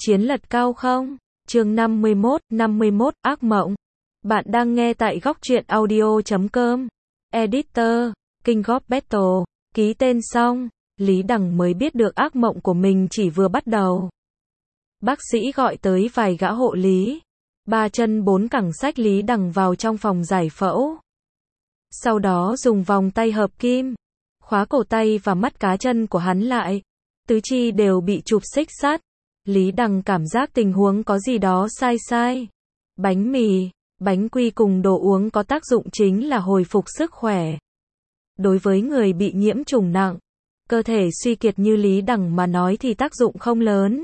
Chiến lật cao không? Chương 51, ác mộng. Bạn đang nghe tại góc truyện audio.com. Editor, King of Battle. Ký tên xong, Lý Đằng mới biết được ác mộng của mình chỉ vừa bắt đầu. Bác sĩ gọi tới vài gã hộ lý. 3 chân 4 cẳng xách Lý Đằng vào trong phòng giải phẫu. Sau đó dùng vòng tay hợp kim, khóa cổ tay và mắt cá chân của hắn lại. Tứ chi đều bị chụp xích sắt. Lý Đằng cảm giác tình huống có gì đó sai. Bánh mì, bánh quy cùng đồ uống có tác dụng chính là hồi phục sức khỏe. Đối với người bị nhiễm trùng nặng, cơ thể suy kiệt như Lý Đằng mà nói thì tác dụng không lớn.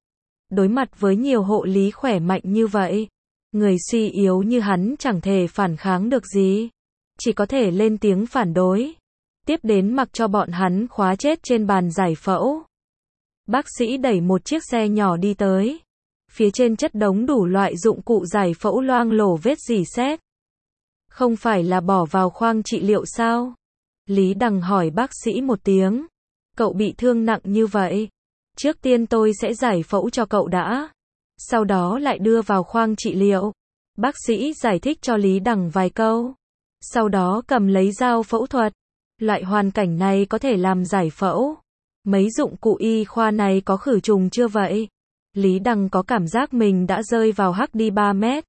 Đối mặt với nhiều hộ lý khỏe mạnh như vậy, người suy yếu như hắn chẳng thể phản kháng được gì, chỉ có thể lên tiếng phản đối. Tiếp đến mặc cho bọn hắn khóa chết trên bàn giải phẫu. Bác sĩ đẩy một chiếc xe nhỏ đi tới. Phía trên chất đống đủ loại dụng cụ giải phẫu loang lổ vết rỉ sét. Không phải là bỏ vào khoang trị liệu sao? Lý Đằng hỏi bác sĩ một tiếng. Cậu bị thương nặng như vậy. Trước tiên tôi sẽ giải phẫu cho cậu đã. Sau đó lại đưa vào khoang trị liệu. Bác sĩ giải thích cho Lý Đằng vài câu. Sau đó cầm lấy dao phẫu thuật. Loại hoàn cảnh này có thể làm giải phẫu. Mấy dụng cụ y khoa này có khử trùng chưa vậy? Lý Đằng có cảm giác mình đã rơi vào hắc đi 3 mét.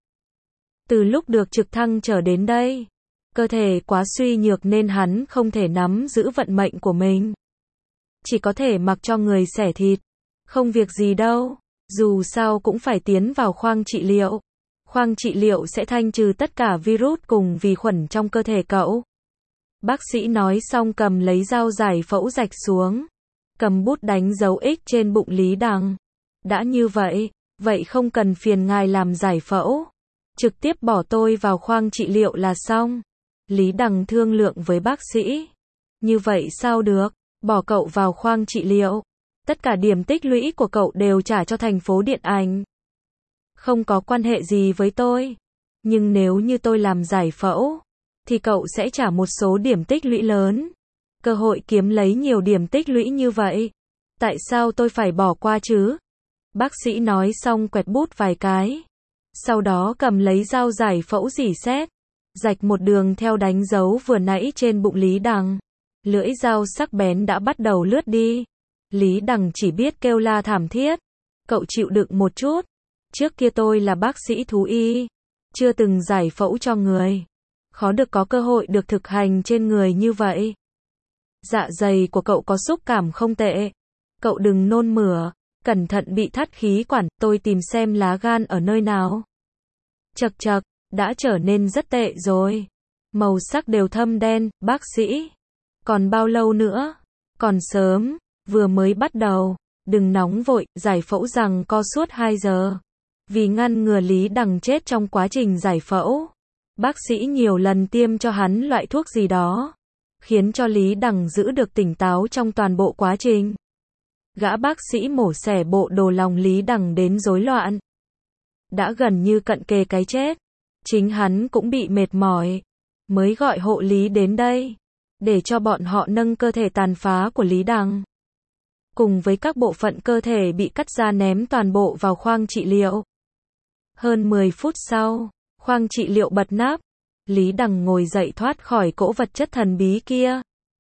Từ lúc được trực thăng trở đến đây, cơ thể quá suy nhược nên hắn không thể nắm giữ vận mệnh của mình. Chỉ có thể mặc cho người xẻ thịt. Không việc gì đâu, dù sao cũng phải tiến vào khoang trị liệu. Khoang trị liệu sẽ thanh trừ tất cả virus cùng vi khuẩn trong cơ thể cậu. Bác sĩ nói xong cầm lấy dao giải phẫu rạch xuống. Cầm bút đánh dấu X trên bụng Lý Đằng. Đã như vậy, vậy không cần phiền ngài làm giải phẫu. Trực tiếp bỏ tôi vào khoang trị liệu là xong. Lý Đằng thương lượng với bác sĩ. Như vậy sao được, bỏ cậu vào khoang trị liệu. Tất cả điểm tích lũy của cậu đều trả cho thành phố điện ảnh. Không có quan hệ gì với tôi. Nhưng nếu như tôi làm giải phẫu, thì cậu sẽ trả một số điểm tích lũy lớn. Cơ hội kiếm lấy nhiều điểm tích lũy như vậy. Tại sao tôi phải bỏ qua chứ? Bác sĩ nói xong quẹt bút vài cái. Sau đó cầm lấy dao giải phẫu rỉ sét. Rạch một đường theo đánh dấu vừa nãy trên bụng Lý Đằng. Lưỡi dao sắc bén đã bắt đầu lướt đi. Lý Đằng chỉ biết kêu la thảm thiết. Cậu chịu đựng một chút. Trước kia tôi là bác sĩ thú y. Chưa từng giải phẫu cho người. Khó được có cơ hội được thực hành trên người như vậy. Dạ dày của cậu có xúc cảm không tệ. Cậu đừng nôn mửa. Cẩn thận bị thắt khí quản. Tôi tìm xem lá gan ở nơi nào. Chật chật, đã trở nên rất tệ rồi. Màu sắc đều thâm đen. Bác sĩ, còn bao lâu nữa? Còn sớm, vừa mới bắt đầu. Đừng nóng vội, giải phẫu rằng co suốt 2 giờ. Vì ngăn ngừa Lý Đằng chết trong quá trình giải phẫu, bác sĩ nhiều lần tiêm cho hắn loại thuốc gì đó, khiến cho Lý Đằng giữ được tỉnh táo trong toàn bộ quá trình. Gã bác sĩ mổ xẻ bộ đồ lòng Lý Đằng đến rối loạn. Đã gần như cận kề cái chết. Chính hắn cũng bị mệt mỏi. Mới gọi hộ lý đến đây. Để cho bọn họ nâng cơ thể tàn phá của Lý Đằng. Cùng với các bộ phận cơ thể bị cắt ra ném toàn bộ vào khoang trị liệu. Hơn 10 phút sau, khoang trị liệu bật nắp. Lý Đằng ngồi dậy thoát khỏi cỗ vật chất thần bí kia.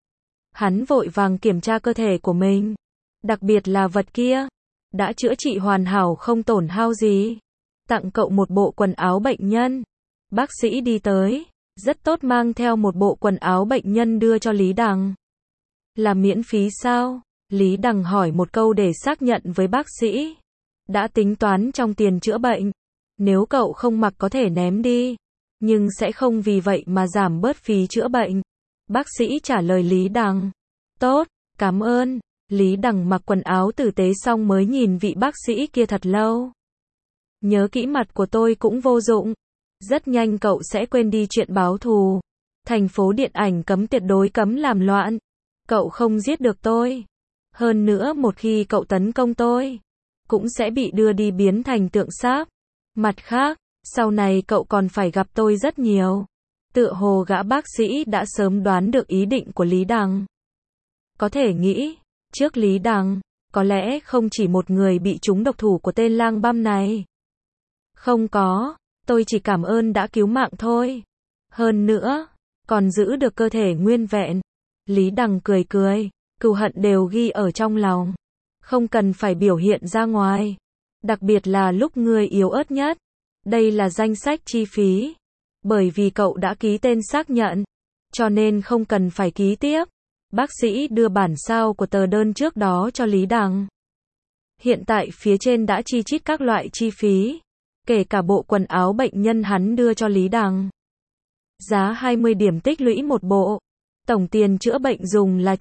Hắn vội vàng kiểm tra cơ thể của mình. Đặc biệt là vật kia. Đã chữa trị hoàn hảo không tổn hao gì. Tặng cậu một bộ quần áo bệnh nhân. Bác sĩ đi tới. Rất tốt mang theo một bộ quần áo bệnh nhân đưa cho Lý Đằng. Là miễn phí sao? Lý Đằng hỏi một câu để xác nhận với bác sĩ. Đã tính toán trong tiền chữa bệnh. Nếu cậu không mặc có thể ném đi. Nhưng sẽ không vì vậy mà giảm bớt phí chữa bệnh. Bác sĩ trả lời Lý Đằng. Tốt, cảm ơn. Lý Đằng mặc quần áo tử tế xong mới nhìn vị bác sĩ kia thật lâu. Nhớ kỹ mặt của tôi cũng vô dụng. Rất nhanh cậu sẽ quên đi chuyện báo thù. Thành phố điện ảnh cấm tuyệt đối cấm làm loạn. Cậu không giết được tôi. Hơn nữa một khi cậu tấn công tôi, cũng sẽ bị đưa đi biến thành tượng sáp. Mặt khác, sau này cậu còn phải gặp tôi rất nhiều. Tựa hồ gã bác sĩ đã sớm đoán được ý định của Lý Đằng. Có thể nghĩ, trước Lý Đằng, Có lẽ không chỉ một người bị trúng độc thủ của tên lang băm này. Không có, tôi chỉ cảm ơn đã cứu mạng thôi. Hơn nữa, còn giữ được cơ thể nguyên vẹn. Lý Đằng cười cười, cừu hận đều ghi ở trong lòng. Không cần phải biểu hiện ra ngoài. Đặc biệt là lúc người yếu ớt nhất. Đây là danh sách chi phí. Bởi vì cậu đã ký tên xác nhận. Cho nên không cần phải ký tiếp. Bác sĩ đưa bản sao của tờ đơn trước đó cho Lý Đằng. Hiện tại phía trên đã chi chít các loại chi phí. Kể cả bộ quần áo bệnh nhân hắn đưa cho Lý Đằng. Giá 20 điểm tích lũy một bộ. Tổng tiền chữa bệnh dùng là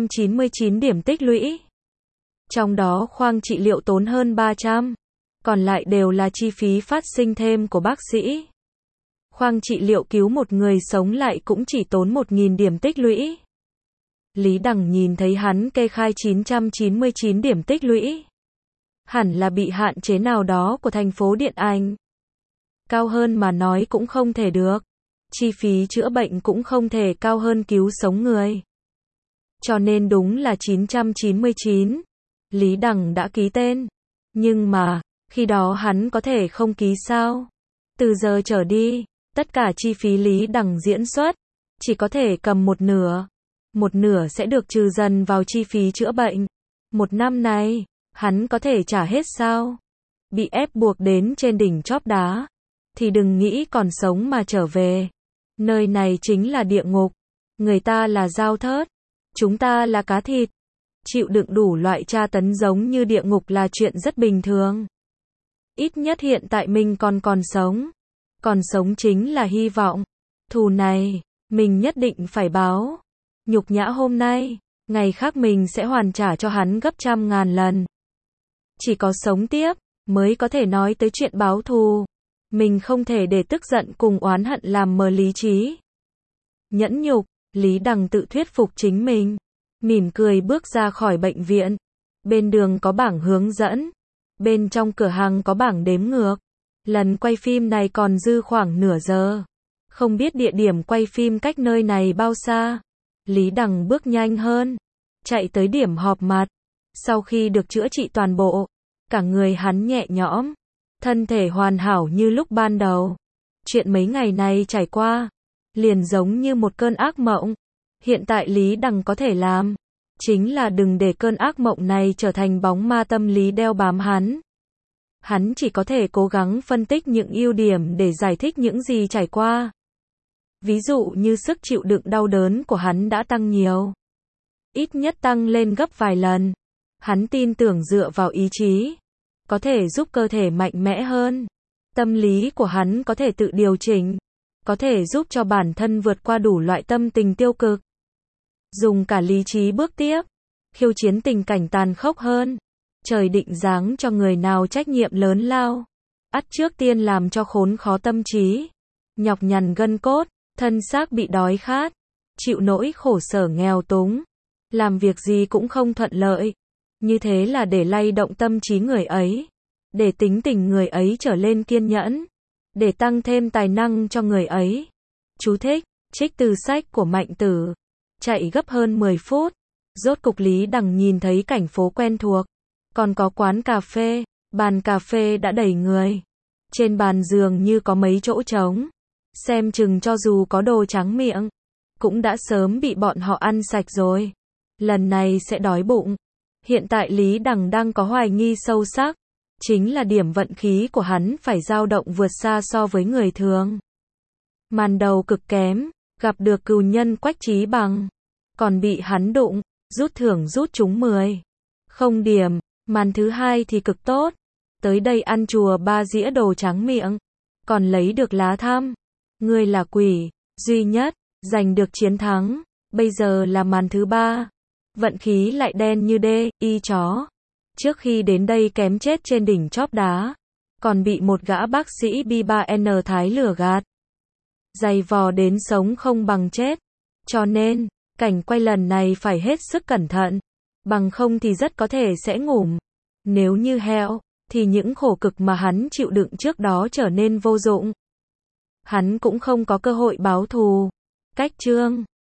999 điểm tích lũy. Trong đó khoang trị liệu tốn hơn 300. Còn lại đều là chi phí phát sinh thêm của bác sĩ. Khoang trị liệu cứu một người sống lại cũng chỉ tốn 1.000 điểm tích lũy. Lý Đằng nhìn thấy hắn kê khai 999 điểm tích lũy. Hẳn là bị hạn chế nào đó của thành phố điện ảnh. Cao hơn mà nói cũng không thể được. Chi phí chữa bệnh cũng không thể cao hơn cứu sống người. Cho nên đúng là 999. Lý Đằng đã ký tên. Nhưng mà, khi đó hắn có thể không ký sao? Từ giờ trở đi, tất cả chi phí Lý Đằng diễn xuất, chỉ có thể cầm một nửa. Một nửa sẽ được trừ dần vào chi phí chữa bệnh. Một năm này, hắn có thể trả hết sao? Bị ép buộc đến trên đỉnh chóp đá, thì đừng nghĩ còn sống mà trở về. Nơi này chính là địa ngục. Người ta là dao thớt, chúng ta là cá thịt. Chịu đựng đủ loại tra tấn giống như địa ngục là chuyện rất bình thường. Ít nhất hiện tại mình còn sống. Còn sống chính là hy vọng. Thù này, mình nhất định phải báo. Nhục nhã hôm nay, ngày khác mình sẽ hoàn trả cho hắn gấp trăm ngàn lần. Chỉ có sống tiếp, mới có thể nói tới chuyện báo thù. Mình không thể để tức giận cùng oán hận làm mờ lý trí. Nhẫn nhục, Lý Đằng tự thuyết phục chính mình. Mỉm cười bước ra khỏi bệnh viện. Bên đường có bảng hướng dẫn. Bên trong cửa hàng có bảng đếm ngược. Lần quay phim này còn dư khoảng nửa giờ. Không biết địa điểm quay phim cách nơi này bao xa. Lý Đằng bước nhanh hơn. Chạy tới điểm họp mặt. Sau khi được chữa trị toàn bộ, cả người hắn nhẹ nhõm. Thân thể hoàn hảo như lúc ban đầu. Chuyện mấy ngày này trải qua, liền giống như một cơn ác mộng. Hiện tại Lý Đằng có thể làm, chính là đừng để cơn ác mộng này trở thành bóng ma tâm lý đeo bám hắn. Hắn chỉ có thể cố gắng phân tích những ưu điểm để giải thích những gì trải qua. Ví dụ như sức chịu đựng đau đớn của hắn đã tăng nhiều. Ít nhất tăng lên gấp vài lần. Hắn tin tưởng dựa vào ý chí, có thể giúp cơ thể mạnh mẽ hơn. Tâm lý của hắn có thể tự điều chỉnh, có thể giúp cho bản thân vượt qua đủ loại tâm tình tiêu cực. Dùng cả lý trí bước tiếp, khiêu chiến tình cảnh tàn khốc hơn. Trời định giáng cho người nào trách nhiệm lớn lao. Ắt trước tiên làm cho khốn khó tâm trí, nhọc nhằn gân cốt, thân xác bị đói khát, chịu nỗi khổ sở nghèo túng. Làm việc gì cũng không thuận lợi. Như thế là để lay động tâm trí người ấy, để tính tình người ấy trở lên kiên nhẫn, để tăng thêm tài năng cho người ấy. Chú thích, trích từ sách của Mạnh Tử. Chạy gấp hơn 10 phút, rốt cục Lý Đằng nhìn thấy cảnh phố quen thuộc. Còn có quán cà phê, bàn cà phê đã đầy người. Trên bàn dường như có mấy chỗ trống. Xem chừng cho dù có đồ tráng miệng, cũng đã sớm bị bọn họ ăn sạch rồi. Lần này sẽ đói bụng. Hiện tại Lý Đằng đang có hoài nghi sâu sắc. Chính là điểm vận khí của hắn phải dao động vượt xa so với người thường. Màn đầu cực kém, gặp được cừu nhân Quách Chí Bằng. Còn bị hắn đụng, rút thưởng rút trúng 10. Không điểm, màn thứ hai thì cực tốt. Tới đây ăn chùa 3 dĩa đồ tráng miệng. Còn lấy được lá thăm. Ngươi là quỷ, duy nhất, giành được chiến thắng. Bây giờ là màn thứ 3. Vận khí lại đen như đê, y chó. Trước khi đến đây kém chết trên đỉnh chóp đá. Còn bị một gã bác sĩ B3N Thái lừa gạt. Dày vò đến sống không bằng chết. Cho nên, cảnh quay lần này phải hết sức cẩn thận. Bằng không thì rất có thể sẽ ngủm. Nếu như heo, thì những khổ cực mà hắn chịu đựng trước đó trở nên vô dụng. Hắn cũng không có cơ hội báo thù. Cách chương